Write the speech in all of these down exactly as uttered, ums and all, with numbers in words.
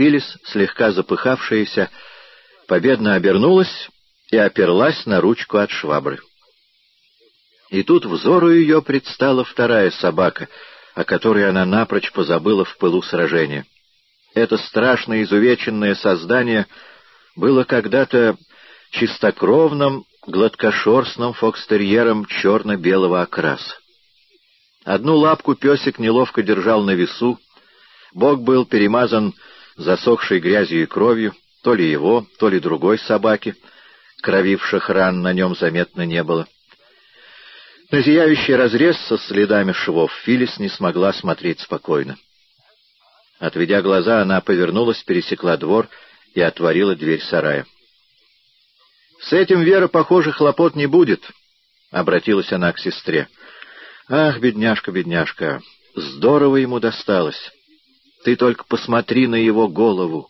Филлис, слегка запыхавшаяся, победно обернулась и оперлась на ручку от швабры. И тут взору ее предстала вторая собака, о которой она напрочь позабыла в пылу сражения. Это страшное изувеченное создание было когда-то чистокровным, гладкошерстным фокстерьером черно-белого окраса. Одну лапку песик неловко держал на весу, бок был перемазан засохшей грязью и кровью, то ли его, то ли другой собаки, кровивших ран на нем заметно не было. На зияющий разрез со следами швов Филлис не смогла смотреть спокойно. Отведя глаза, она повернулась, пересекла двор и отворила дверь сарая. «С этим, Вера, похоже, хлопот не будет», — обратилась она к сестре. «Ах, бедняжка, бедняжка, здорово ему досталось. Ты только посмотри на его голову».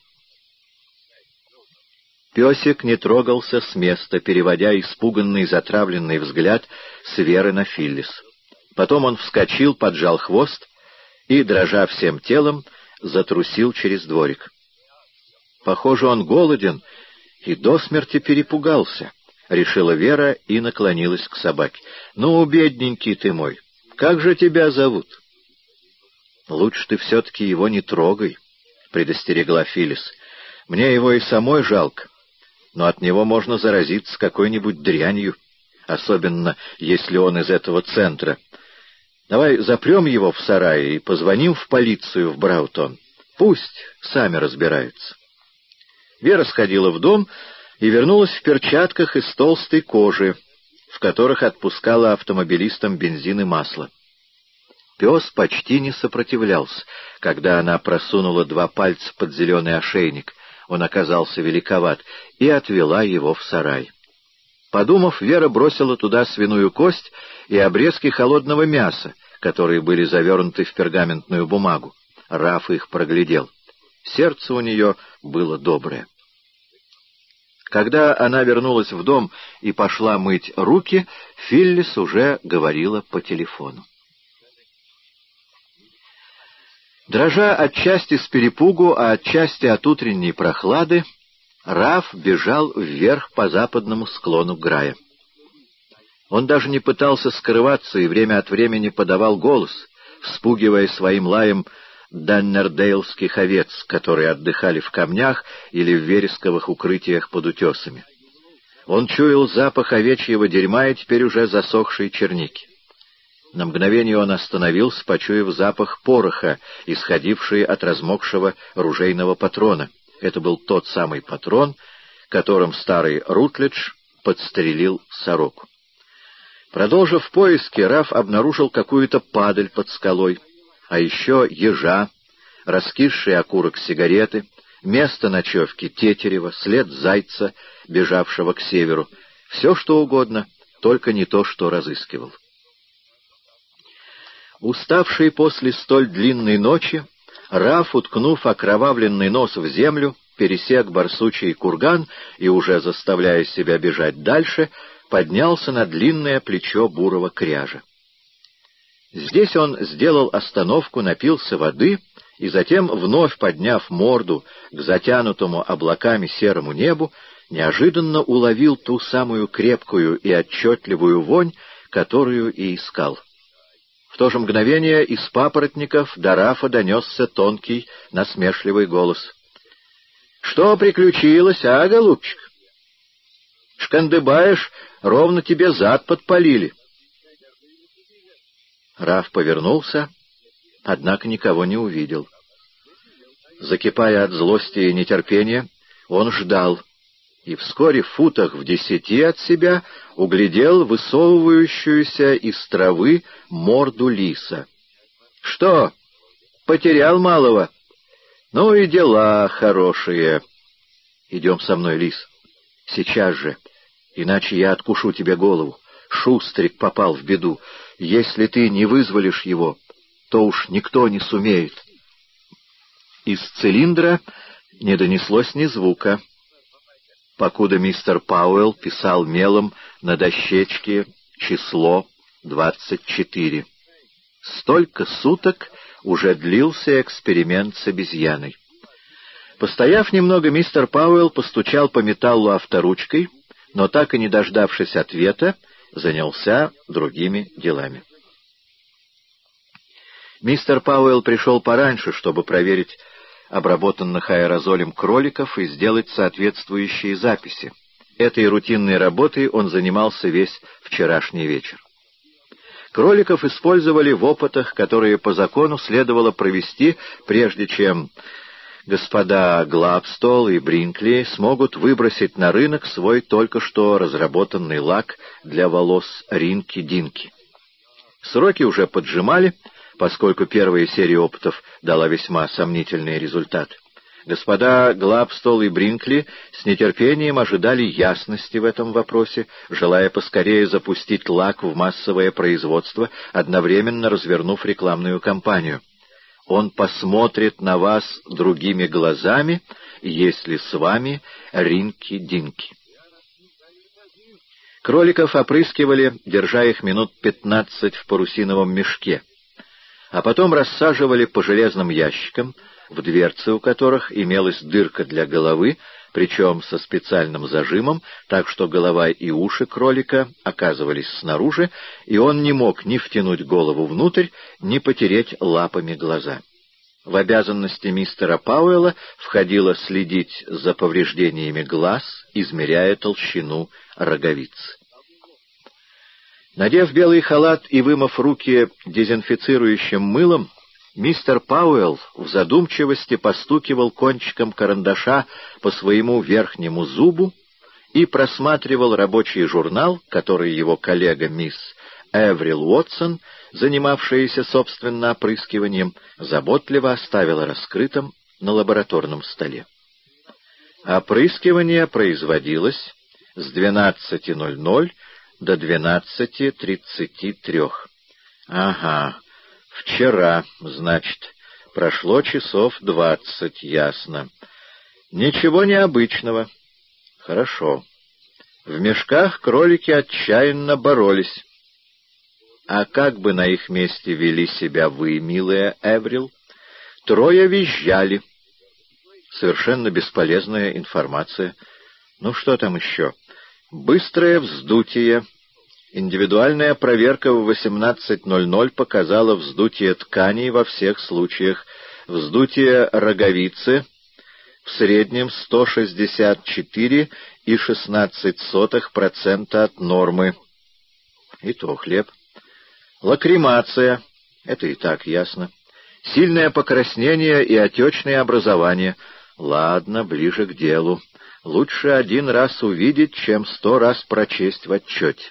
Песик не трогался с места, переводя испуганный, затравленный взгляд с Веры на Филлис. Потом он вскочил, поджал хвост и, дрожа всем телом, затрусил через дворик. «Похоже, он голоден и до смерти перепугался», — решила Вера и наклонилась к собаке. «Ну, бедненький ты мой, как же тебя зовут?» «Лучше ты все-таки его не трогай», — предостерегла Филлис. «Мне его и самой жалко, но от него можно заразиться какой-нибудь дрянью, особенно если он из этого центра. Давай запрем его в сарае и позвоним в полицию в Браутон. Пусть сами разбираются». Вера сходила в дом и вернулась в перчатках из толстой кожи, в которых отпускала автомобилистам бензин и масло. Пес почти не сопротивлялся, когда она просунула два пальца под зеленый ошейник, он оказался великоват, и отвела его в сарай. Подумав, Вера бросила туда свиную кость и обрезки холодного мяса, которые были завернуты в пергаментную бумагу. Раф их проглядел. Сердце у нее было доброе. Когда она вернулась в дом и пошла мыть руки, Филлис уже говорила по телефону. Дрожа отчасти с перепугу, а отчасти от утренней прохлады, Раф бежал вверх по западному склону Грая. Он даже не пытался скрываться и время от времени подавал голос, вспугивая своим лаем даннердейлских овец, которые отдыхали в камнях или в вересковых укрытиях под утесами. Он чуял запах овечьего дерьма и теперь уже засохшей черники. На мгновение он остановился, почуяв запах пороха, исходивший от размокшего ружейного патрона. Это был тот самый патрон, которым старый Рутледж подстрелил сороку. Продолжив поиски, Раф обнаружил какую-то падаль под скалой, а еще ежа, раскисший окурок сигареты, место ночевки тетерева, след зайца, бежавшего к северу. Все, что угодно, только не то, что разыскивал. Уставший после столь длинной ночи, Раф, уткнув окровавленный нос в землю, пересек барсучий курган и, уже заставляя себя бежать дальше, поднялся на длинное плечо бурого кряжа. Здесь он сделал остановку, напился воды и затем, вновь подняв морду к затянутому облаками серому небу, неожиданно уловил ту самую крепкую и отчетливую вонь, которую и искал. В то же мгновение из папоротников до Рафа донесся тонкий, насмешливый голос. — Что приключилось, а, голубчик? Шкандыбаешь, ровно тебе зад подпалили. Раф повернулся, однако никого не увидел. Закипая от злости и нетерпения, он ждал, и вскоре в футах в десяти от себя углядел высовывающуюся из травы морду лиса. — Что, потерял малого? Ну и дела хорошие. Идем со мной, лис. Сейчас же, иначе я откушу тебе голову. Шустрик попал в беду. Если ты не вызволишь его, то уж никто не сумеет. Из цилиндра не донеслось ни звука, покуда мистер Пауэлл писал мелом на дощечке число двадцать четыре. Столько суток уже длился эксперимент с обезьяной. Постояв немного, мистер Пауэлл постучал по металлу авторучкой, но, так и не дождавшись ответа, занялся другими делами. Мистер Пауэлл пришел пораньше, чтобы проверить обработанных аэрозолем кроликов и сделать соответствующие записи. Этой рутинной работой он занимался весь вчерашний вечер. Кроликов использовали в опытах, которые по закону следовало провести, прежде чем господа Глабстол и Бринкли смогут выбросить на рынок свой только что разработанный лак для волос Ринки-Динки. Сроки уже поджимали, поскольку первая серия опытов дала весьма сомнительные результаты. Господа Глабстол и Бринкли с нетерпением ожидали ясности в этом вопросе, желая поскорее запустить лак в массовое производство, одновременно развернув рекламную кампанию. Он посмотрит на вас другими глазами, если с вами Ринки-Динки. Кроликов опрыскивали, держа их минут пятнадцать в парусиновом мешке, а потом рассаживали по железным ящикам, в дверце у которых имелась дырка для головы, причем со специальным зажимом, так что голова и уши кролика оказывались снаружи, и он не мог ни втянуть голову внутрь, ни потереть лапами глаза. В обязанности мистера Пауэлла входило следить за повреждениями глаз, измеряя толщину роговицы. Надев белый халат и вымыв руки дезинфицирующим мылом, мистер Пауэлл в задумчивости постукивал кончиком карандаша по своему верхнему зубу и просматривал рабочий журнал, который его коллега мисс Эврил Уотсон, занимавшаяся собственно опрыскиванием, заботливо оставила раскрытым на лабораторном столе. Опрыскивание производилось с двенадцати ноль-ноль до двенадцати тридцати трёх. Ага, вчера, значит, прошло часов двадцать, ясно. Ничего необычного. Хорошо. В мешках кролики отчаянно боролись. А как бы на их месте вели себя вы, милая Эврил? Трое визжали. Совершенно бесполезная информация. Ну что там еще? Быстрое вздутие. Индивидуальная проверка в восемнадцать ноль-ноль показала вздутие тканей во всех случаях. Вздутие роговицы в среднем сто шестьдесят четыре и шестнадцать сотых процента от нормы. И то хлеб. Лакримация. Это и так ясно. Сильное покраснение и отечное образование. Ладно, ближе к делу. Лучше один раз увидеть, чем сто раз прочесть в отчете.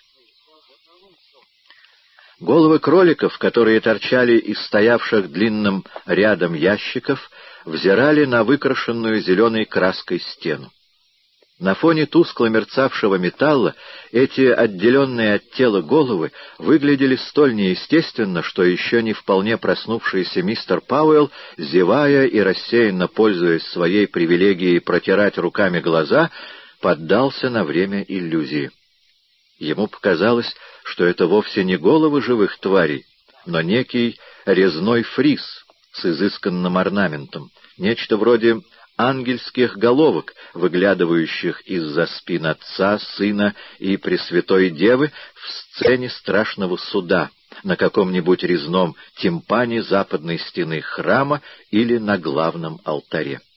Головы кроликов, которые торчали из стоявших длинным рядом ящиков, взирали на выкрашенную зеленой краской стену. На фоне тускло мерцавшего металла эти отделенные от тела головы выглядели столь неестественно, что еще не вполне проснувшийся мистер Пауэлл, зевая и рассеянно пользуясь своей привилегией протирать руками глаза, поддался на время иллюзии. Ему показалось, что это вовсе не головы живых тварей, но некий резной фриз с изысканным орнаментом, нечто вроде ангельских головок, выглядывающих из-за спин Отца, Сына и Пресвятой Девы в сцене страшного суда, на каком-нибудь резном тимпане западной стены храма или на главном алтаре.